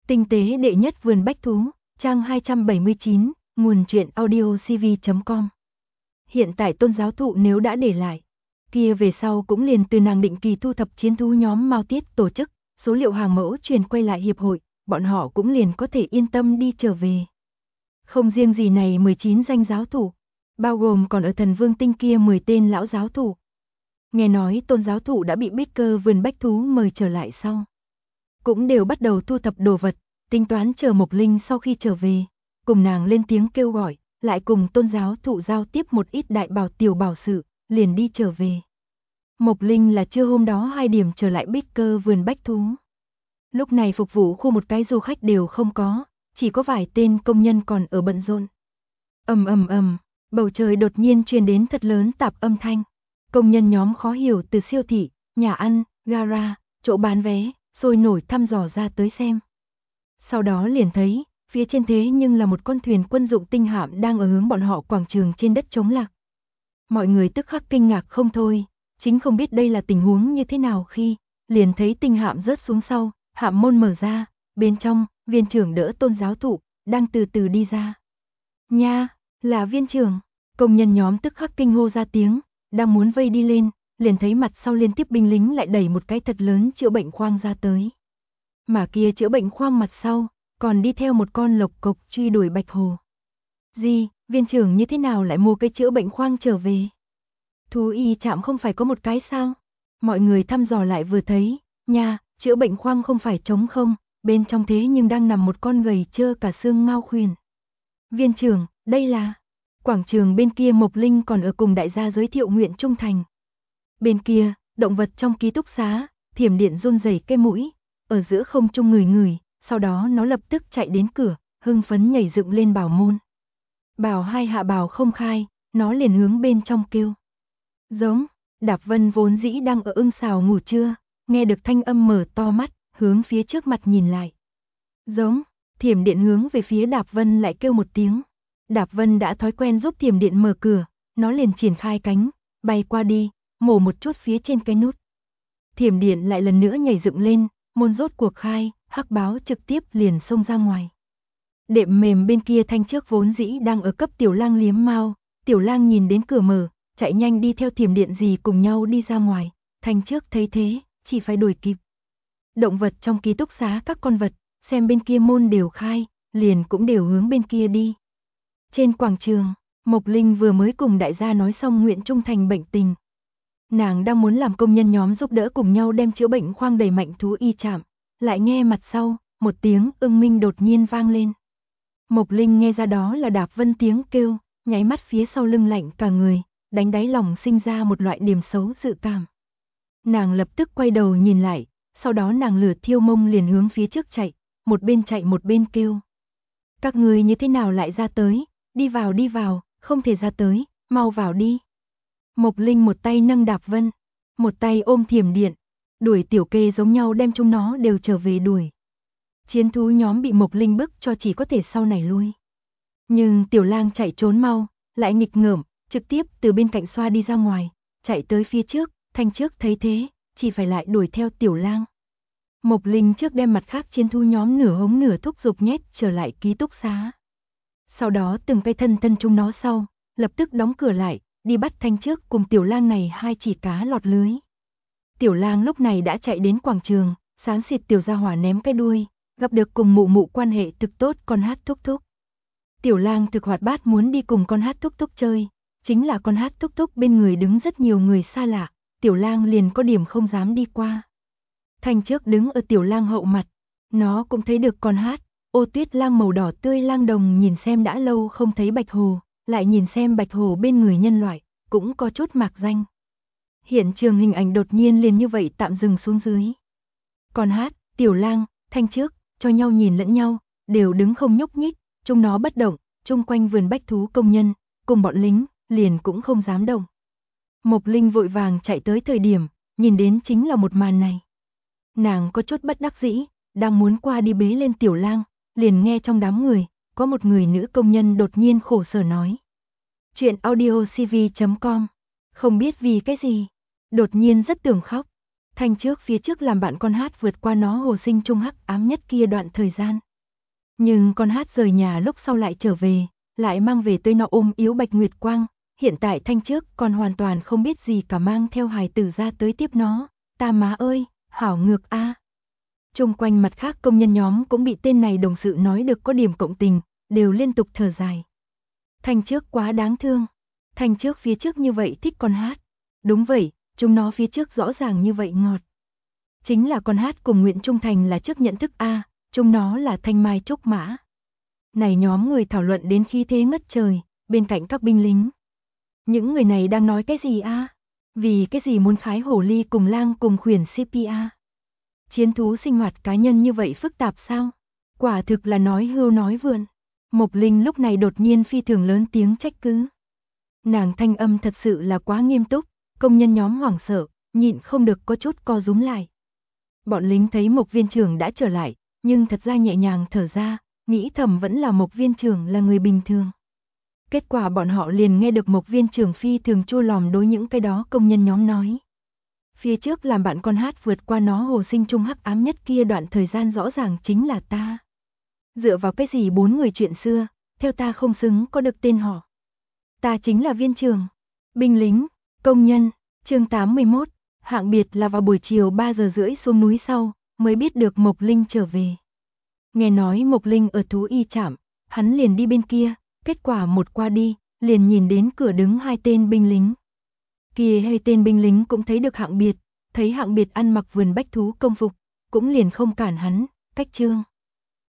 Tinh tế đệ nhất vườn bách thú, trang 279, nguồn truyện audiocv.com. Hiện tại tôn giáo thụ nếu đã để lại, kia về sau cũng liền từ nàng định kỳ thu thập chiến thú nhóm Mao Tiết tổ chức, số liệu hàng mẫu truyền quay lại hiệp hội, bọn họ cũng liền có thể yên tâm đi trở về. Không riêng gì này 19 danh giáo thủ, bao gồm còn ở Thần Vương Tinh kia 10 tên lão giáo thủ. Nghe nói tôn giáo thủ đã bị Baker vườn bách thú mời trở lại sau, cũng đều bắt đầu thu thập đồ vật, tính toán chờ Mộc Linh sau khi trở về, cùng nàng lên tiếng kêu gọi, lại cùng tôn giáo thụ giao tiếp một ít đại bảo tiểu bảo sự, liền đi trở về. Mộc Linh là trưa hôm đó 2 điểm trở lại Baker vườn bách thú. Lúc này phục vụ khu một cái du khách đều không có, chỉ có vài tên công nhân còn ở bận rộn. Ầm ầm ầm, bầu trời đột nhiên truyền đến thật lớn tạp âm thanh. Công nhân nhóm khó hiểu từ siêu thị, nhà ăn, gara, chỗ bán vé, sôi nổi thăm dò ra tới xem. Sau đó liền thấy, phía trên thế nhưng là một con thuyền quân dụng tinh hạm đang ở hướng bọn họ quảng trường trên đất trống lạc. Mọi người tức khắc kinh ngạc không thôi, chính không biết đây là tình huống như thế nào khi liền thấy tinh hạm rớt xuống sau, hạm môn mở ra, bên trong, viên trưởng đỡ tôn giáo thụ, đang từ từ đi ra. Nha, là viên trưởng, công nhân nhóm tức khắc kinh hô ra tiếng, đang muốn vây đi lên, liền thấy mặt sau liên tiếp binh lính lại đẩy một cái thật lớn chữa bệnh khoang ra tới. Mà kia chữa bệnh khoang mặt sau, còn đi theo một con lộc cộc truy đuổi bạch hồ. Gì, viên trưởng như thế nào lại mua cái chữa bệnh khoang trở về? Thú y trạm không phải có một cái sao? Mọi người thăm dò lại vừa thấy, nha, chữa bệnh khoang không phải trống không, bên trong thế nhưng đang nằm một con gầy trơ cả xương Ngao Khuyển. Viên trưởng, đây là... Quảng trường bên kia Mộc Linh còn ở cùng đại gia giới thiệu nguyện trung thành. Bên kia, động vật trong ký túc xá, Thiểm Điện run rẩy cái mũi, ở giữa không trung ngửi, sau đó nó lập tức chạy đến cửa, hưng phấn nhảy dựng lên bảo môn. Bảo hai hạ bảo không khai, nó liền hướng bên trong kêu. Giống, Đạp Vân vốn dĩ đang ở ưng xào ngủ trưa, nghe được thanh âm mở to mắt, hướng phía trước mặt nhìn lại. Giống, Thiểm Điện hướng về phía Đạp Vân lại kêu một tiếng. Đạp Vân đã thói quen giúp Thiểm Điện mở cửa, nó liền triển khai cánh, bay qua đi, mổ một chút phía trên cái nút. Thiểm Điện lại lần nữa nhảy dựng lên, môn rốt cuộc khai, hắc báo trực tiếp liền xông ra ngoài. Đệm mềm bên kia Thanh Trước vốn dĩ đang ở cấp Tiểu Lang liếm mao, Tiểu Lang nhìn đến cửa mở, chạy nhanh đi theo Thiểm Điện gì cùng nhau đi ra ngoài, Thanh Trước thấy thế, chỉ phải đuổi kịp. Động vật trong ký túc xá các con vật, xem bên kia môn đều khai, liền cũng đều hướng bên kia đi. Trên quảng trường, Mộc Linh vừa mới cùng đại gia nói xong nguyện trung thành bệnh tình. Nàng đang muốn làm công nhân nhóm giúp đỡ cùng nhau đem chữa bệnh khoang đẩy mạnh thú y trạm, lại nghe mặt sau, một tiếng ưng minh đột nhiên vang lên. Mộc Linh nghe ra đó là Đạp Vân tiếng kêu, nháy mắt phía sau lưng lạnh cả người, đánh đáy lòng sinh ra một loại điểm xấu dự cảm. Nàng lập tức quay đầu nhìn lại, sau đó nàng lửa thiêu mông liền hướng phía trước chạy một bên kêu. Các người như thế nào lại ra tới, đi vào, không thể ra tới, mau vào đi. Mộc Linh một tay nâng Đạp Vân, một tay ôm Thiểm Điện, đuổi tiểu kê giống nhau đem chúng nó đều trở về đuổi. Chiến thú nhóm bị Mộc Linh bức cho chỉ có thể sau này lui. Nhưng Tiểu Lang chạy trốn mau, lại nghịch ngợm, trực tiếp từ bên cạnh xoa đi ra ngoài, chạy tới phía trước, Thanh Trước thấy thế, chỉ phải lại đuổi theo Tiểu Lang. Mộc Linh trước đem mặt khác chiến thú nhóm nửa hống nửa thúc giục nhét trở lại ký túc xá. Sau đó từng cây thân chúng nó sau, lập tức đóng cửa lại, đi bắt Thanh Trước cùng Tiểu Lang này hai chỉ cá lọt lưới. Tiểu Lang lúc này đã chạy đến quảng trường, xám xịt tiểu gia hỏa ném cái đuôi, gặp được cùng mụ mụ quan hệ thực tốt con Hát Thúc Thúc. Tiểu Lang thực hoạt bát muốn đi cùng con Hát Thúc Thúc chơi, chính là con Hát Thúc Thúc bên người đứng rất nhiều người xa lạ, Tiểu Lang liền có điểm không dám đi qua. Thanh Trước đứng ở Tiểu Lang hậu mặt, nó cũng thấy được con Hát, ô tuyết lang màu đỏ tươi lang đồng nhìn xem đã lâu không thấy bạch hồ, lại nhìn xem bạch hồ bên người nhân loại, cũng có chút mạc danh. Hiện trường hình ảnh đột nhiên liền như vậy tạm dừng xuống dưới. Con Hát, Tiểu Lang, Thanh Trước, cho nhau nhìn lẫn nhau, đều đứng không nhúc nhích, chúng nó bất động, chung quanh vườn bách thú công nhân, cùng bọn lính, liền cũng không dám động. Mộc Linh vội vàng chạy tới thời điểm, nhìn đến chính là một màn này. Nàng có chút bất đắc dĩ, đang muốn qua đi bế lên Tiểu Lang, liền nghe trong đám người, có một người nữ công nhân đột nhiên khổ sở nói. Chuyện audiocv.com, không biết vì cái gì, đột nhiên rất tưởng khóc. Thanh trước phía trước làm bạn con hát vượt qua nó hồ sinh trung hắc ám nhất kia đoạn thời gian. Nhưng con hát rời nhà lúc sau lại trở về, lại mang về tới nó ôm yếu Bạch Nguyệt Quang, hiện tại Thanh trước còn hoàn toàn không biết gì cả mang theo hài tử ra tới tiếp nó, ta má ơi, hảo ngược a. Chung quanh mặt khác công nhân nhóm cũng bị tên này đồng sự nói được có điểm cộng tình, đều liên tục thở dài. Thanh trước quá đáng thương, Thanh trước phía trước như vậy thích con hát. Đúng vậy, chúng nó phía trước rõ ràng như vậy ngọt. Chính là con hát cùng Nguyễn Trung Thành là trước nhận thức a, chúng nó là thanh mai trúc mã. Này nhóm người thảo luận đến khí thế ngất trời, bên cạnh các binh lính. Những người này đang nói cái gì a? Vì cái gì muốn khái hổ ly cùng lang cùng khuyển CPA? Chiến thú sinh hoạt cá nhân như vậy phức tạp sao? Quả thực là nói hưu nói vượn. Mộc Linh lúc này đột nhiên phi thường lớn tiếng trách cứ. Nàng thanh âm thật sự là quá nghiêm túc, công nhân nhóm hoảng sợ, nhịn không được có chút co rúm lại. Bọn lính thấy Mộc viên trưởng đã trở lại, nhưng thật ra nhẹ nhàng thở ra, nghĩ thầm vẫn là Mộc viên trưởng là người bình thường. Kết quả bọn họ liền nghe được Mộc viên trưởng phi thường chua lòm đối những cái đó công nhân nhóm nói. Phía trước làm bạn con hát vượt qua nó hồ sinh trung hắc ám nhất kia đoạn thời gian rõ ràng chính là ta. Dựa vào cái gì 4 người chuyện xưa, theo ta không xứng có được tên họ. Ta chính là viên trưởng, binh lính, công nhân. Chương 81, hạng biệt là vào buổi chiều 3 giờ rưỡi xuống núi sau, mới biết được Mộc Linh trở về. Nghe nói Mộc Linh ở thú y trạm, hắn liền đi bên kia, kết quả một qua đi, liền nhìn đến cửa đứng 2 tên binh lính. Kia hai tên binh lính cũng thấy được hạng biệt, thấy hạng biệt ăn mặc vườn bách thú công phục, cũng liền không cản hắn, cách trương.